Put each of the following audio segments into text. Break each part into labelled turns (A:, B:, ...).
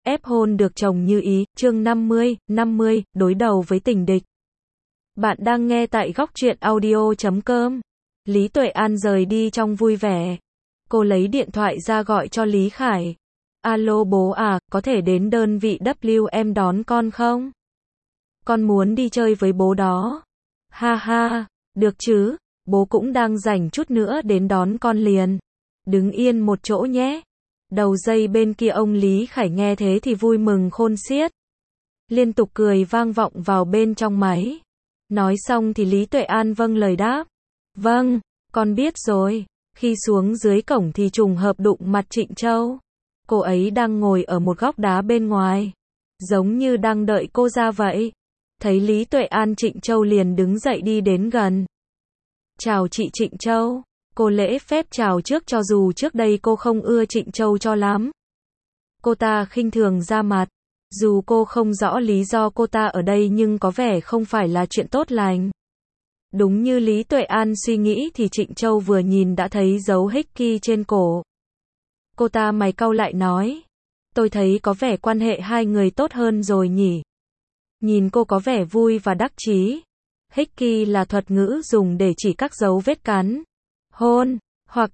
A: ép hôn được chồng như ý, chương 50, đối đầu với tình địch. Bạn đang nghe tại góc truyện audio.com. Lý Tuệ An rời đi trong vui vẻ. Cô lấy điện thoại ra gọi cho Lý Khải. Alo bố à, có thể đến đơn vị WM đón con không? Con muốn đi chơi với bố đó. Ha ha, được chứ, bố cũng đang rảnh chút nữa đến đón con liền. Đứng yên một chỗ nhé. Đầu dây bên kia ông Lý Khải nghe thế thì vui mừng khôn xiết. Liên tục cười vang vọng vào bên trong máy. Nói xong thì Lý Tuệ An vâng lời đáp. Vâng, con biết rồi. Khi xuống dưới cổng thì trùng hợp đụng mặt Trịnh Châu. Cô ấy đang ngồi ở một góc đá bên ngoài. Giống như đang đợi cô ra vậy. Thấy Lý Tuệ An, Trịnh Châu liền đứng dậy đi đến gần. Chào chị Trịnh Châu. Cô lễ phép chào trước cho dù trước đây cô không ưa Trịnh Châu cho lắm. Cô ta khinh thường ra mặt. Dù cô không rõ lý do cô ta ở đây nhưng có vẻ không phải là chuyện tốt lành. Đúng như Lý Tuệ An suy nghĩ thì Trịnh Châu vừa nhìn đã thấy dấu hickey trên cổ. Cô ta mày cau lại nói. Tôi thấy có vẻ quan hệ hai người tốt hơn rồi nhỉ. Nhìn cô có vẻ vui và đắc chí. Hickey là thuật ngữ dùng để chỉ các dấu vết cắn, hôn, hoặc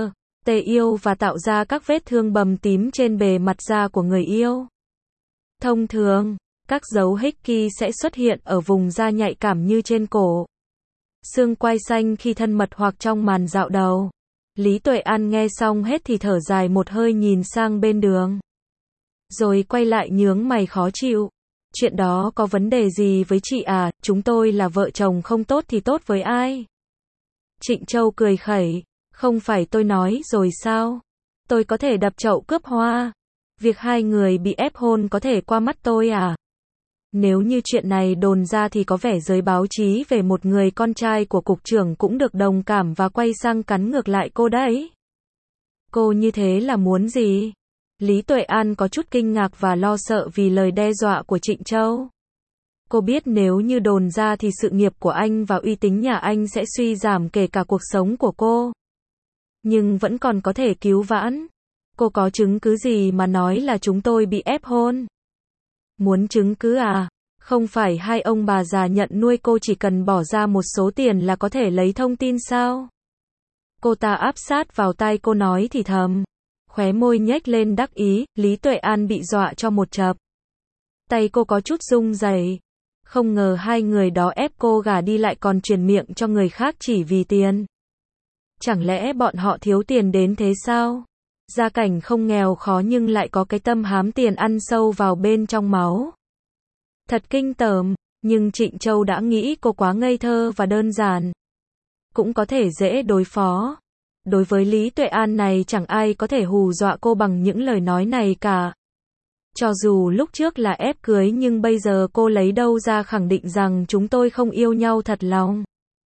A: yêu và tạo ra các vết thương bầm tím trên bề mặt da của người yêu. Thông thường, các dấu hickey sẽ xuất hiện ở vùng da nhạy cảm như trên cổ, xương quai xanh khi thân mật hoặc trong màn dạo đầu. Lý Tuệ An nghe xong hết thì thở dài một hơi nhìn sang bên đường. Rồi quay lại nhướng mày khó chịu. Chuyện đó có vấn đề gì với chị à, chúng tôi là vợ chồng không tốt thì tốt với ai? Trịnh Châu cười khẩy. Không phải tôi nói rồi sao? Tôi có thể đập chậu cướp hoa. Việc hai người bị ép hôn có thể qua mắt tôi à? Nếu như chuyện này đồn ra thì có vẻ giới báo chí về một người con trai của cục trưởng cũng được đồng cảm và quay sang cắn ngược lại cô đấy. Cô như thế là muốn gì? Lý Tuệ An có chút kinh ngạc và lo sợ vì lời đe dọa của Trịnh Châu. Cô biết nếu như đồn ra thì sự nghiệp của anh và uy tín nhà anh sẽ suy giảm kể cả cuộc sống của cô. Nhưng vẫn còn có thể cứu vãn. Cô có chứng cứ gì mà nói là chúng tôi bị ép hôn? Muốn chứng cứ à? Không phải hai ông bà già nhận nuôi cô chỉ cần bỏ ra một số tiền là có thể lấy thông tin sao? Cô ta áp sát vào tai cô nói thì thầm. Khóe môi nhếch lên đắc ý, Lý Tuệ An bị dọa cho một chập. Tay cô có chút run rẩy. Không ngờ hai người đó ép cô gả đi lại còn truyền miệng cho người khác chỉ vì tiền. Chẳng lẽ bọn họ thiếu tiền đến thế sao? Gia cảnh không nghèo khó nhưng lại có cái tâm hám tiền ăn sâu vào bên trong máu. Thật kinh tởm, nhưng Trịnh Châu đã nghĩ cô quá ngây thơ và đơn giản. Cũng có thể dễ đối phó. Đối với Lý Tuệ An này chẳng ai có thể hù dọa cô bằng những lời nói này cả. Cho dù lúc trước là ép cưới nhưng bây giờ cô lấy đâu ra khẳng định rằng chúng tôi không yêu nhau thật lòng.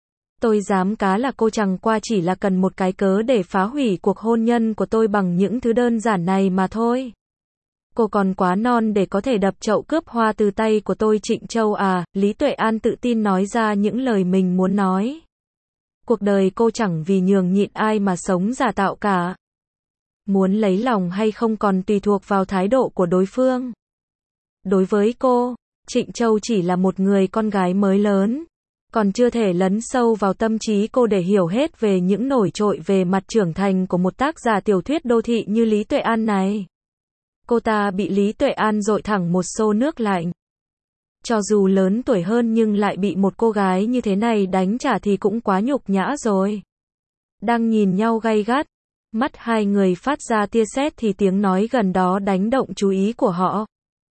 A: Tôi dám cá là cô chẳng qua chỉ là cần một cái cớ để phá hủy cuộc hôn nhân của tôi bằng những thứ đơn giản này mà thôi. Cô còn quá non để có thể đập chậu cướp hoa từ tay của tôi Trịnh Châu à, Lý Tuệ An tự tin nói ra những lời mình muốn nói. Cuộc đời cô chẳng vì nhường nhịn ai mà sống giả tạo cả. Muốn lấy lòng hay không còn tùy thuộc vào thái độ của đối phương. Đối với cô, Trịnh Châu chỉ là một người con gái mới lớn. Còn chưa thể lấn sâu vào tâm trí cô để hiểu hết về những nổi trội về mặt trưởng thành của một tác giả tiểu thuyết đô thị như Lý Tuệ An này. Cô ta bị Lý Tuệ An dội thẳng một xô nước lạnh. Cho dù lớn tuổi hơn nhưng lại bị một cô gái như thế này đánh trả thì cũng quá nhục nhã rồi. Đang nhìn nhau gay gắt, mắt hai người phát ra tia sét thì tiếng nói gần đó đánh động chú ý của họ.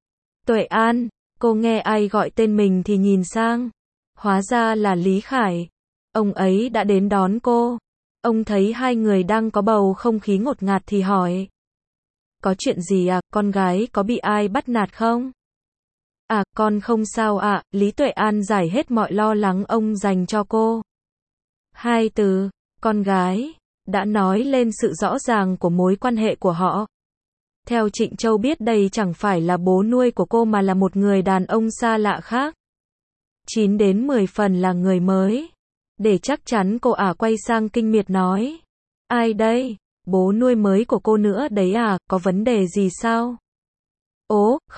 A: Tuệ An, cô nghe ai gọi tên mình thì nhìn sang. Hóa ra là Lý Khải. Ông ấy đã đến đón cô. Ông thấy hai người đang có bầu không khí ngột ngạt thì hỏi. Có chuyện gì à, con gái có bị ai bắt nạt không? À, con không sao ạ, Lý Tuệ An giải hết mọi lo lắng ông dành cho cô. Hai từ, con gái, đã nói lên sự rõ ràng của mối quan hệ của họ. Theo Trịnh Châu biết đây chẳng phải là bố nuôi của cô mà là một người đàn ông xa lạ khác. 9 đến 10 phần là người mới. Để chắc chắn cô quay sang kinh miệt nói. Ai đây? Bố nuôi mới của cô nữa đấy à, có vấn đề gì sao? Ồ,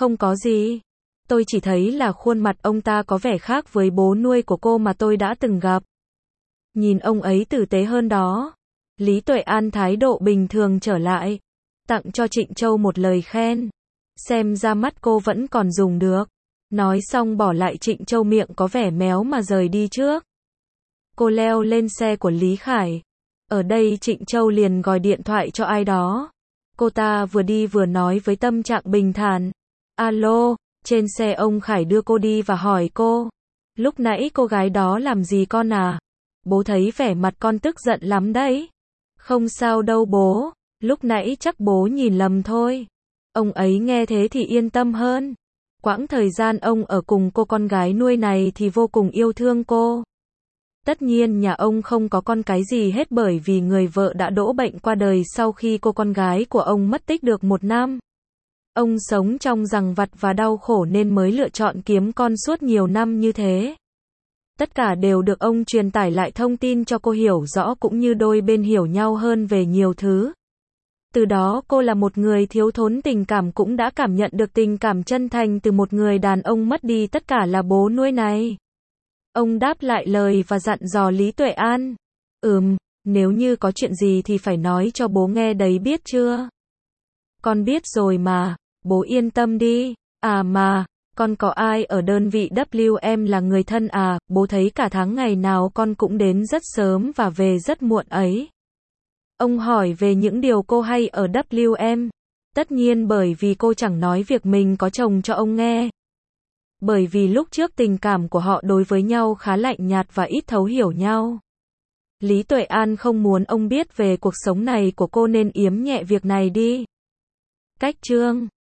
A: Không có gì. Tôi chỉ thấy là khuôn mặt ông ta có vẻ khác với bố nuôi của cô mà tôi đã từng gặp. Nhìn ông ấy tử tế hơn đó. Lý Tuệ An thái độ bình thường trở lại. Tặng cho Trịnh Châu một lời khen. Xem ra mắt cô vẫn còn dùng được. Nói xong bỏ lại Trịnh Châu miệng có vẻ méo mà rời đi trước. Cô leo lên xe của Lý Khải. Ở đây Trịnh Châu liền gọi điện thoại cho ai đó. Cô ta vừa đi vừa nói với tâm trạng bình thản. Alo, trên xe ông Khải đưa cô đi và hỏi cô. Lúc nãy cô gái đó làm gì con à? Bố thấy vẻ mặt con tức giận lắm đấy. Không sao đâu bố, lúc nãy chắc bố nhìn lầm thôi. Ông ấy nghe thế thì yên tâm hơn. Quãng thời gian ông ở cùng cô con gái nuôi này thì vô cùng yêu thương cô. Tất nhiên nhà ông không có con cái gì hết bởi vì người vợ đã đỗ bệnh qua đời sau khi cô con gái của ông mất tích được 1 năm. Ông sống trong giằng vặt và đau khổ nên mới lựa chọn kiếm con suốt nhiều năm như thế. Tất cả đều được ông truyền tải lại thông tin cho cô hiểu rõ cũng như đôi bên hiểu nhau hơn về nhiều thứ. Từ đó cô là một người thiếu thốn tình cảm cũng đã cảm nhận được tình cảm chân thành từ một người đàn ông mất đi tất cả là bố nuôi này. Ông đáp lại lời và dặn dò Lý Tuệ An. Nếu như có chuyện gì thì phải nói cho bố nghe đấy biết chưa? Con biết rồi mà, bố yên tâm đi. À mà, con có ai ở đơn vị WM là người thân à? Bố thấy cả tháng ngày nào con cũng đến rất sớm và về rất muộn ấy. Ông hỏi về những điều cô hay ở WM. Tất nhiên bởi vì cô chẳng nói việc mình có chồng cho ông nghe. Bởi vì lúc trước tình cảm của họ đối với nhau khá lạnh nhạt và ít thấu hiểu nhau. Lý Tuệ An không muốn ông biết về cuộc sống này của cô nên yếm nhẹ việc này đi. Cách chương